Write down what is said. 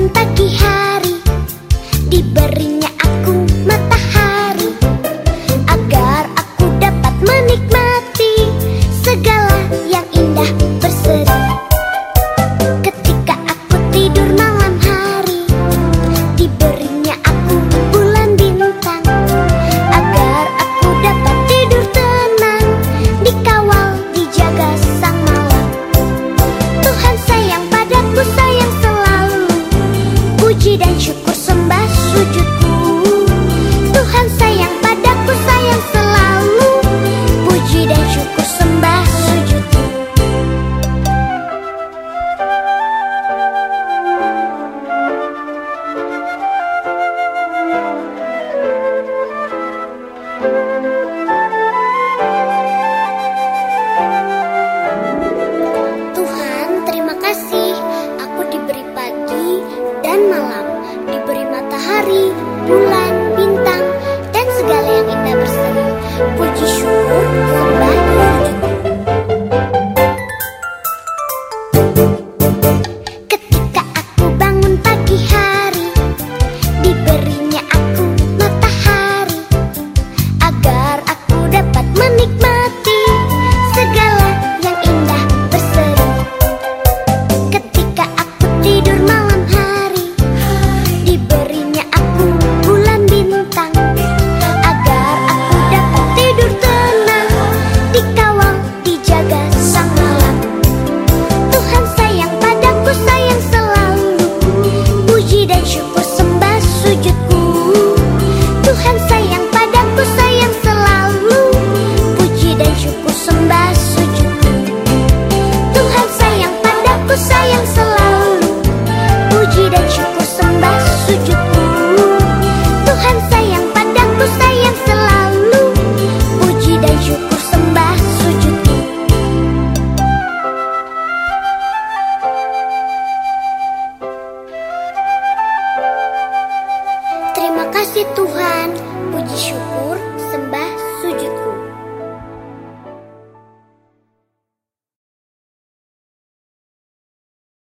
pagi hari, diberinya aku matahari, agar aku dapat menikmati segala yang indah berseri. Ketika aku tidur malam hari, diberinya aku bulan bintang, agar aku dapat tidur tenang, dikawal dijaga sang malam. Tuhan sayang padaku, sayang selalu, puji dan syukur sembah sujudku. Tuhan sayang padaku, sayang selalu, puji dan syukur sembah sujudku. Tuhan, terima kasih, aku diberi pagi dan malam, diberi matahari, bulan, bintang, dan segala yang indah berseri. Puji syukur sembah sujudku. Ketika aku bangun pagi hari, diberinya aku matahari, agar aku dapat menikmati segala yang indah berseri. Ketika aku tidur malam hari, diberinya aku bulan bintang, agar aku dapat tidur tenang, dikawal dijaga sang malam. Tuhan sayang padaku, sayang selalu, puji dan syukur sembah sujudku. Tuhan sayang padaku, sayang selalu, puji dan syukur sembah sujudku. Tuhan sayang padaku, sayang selalu, puji dan syukur sembah sujudku. Tuhan sayang padaku, sayang selalu, puji dan syukur sembah sujudku. Terima kasih Tuhan, puji syukur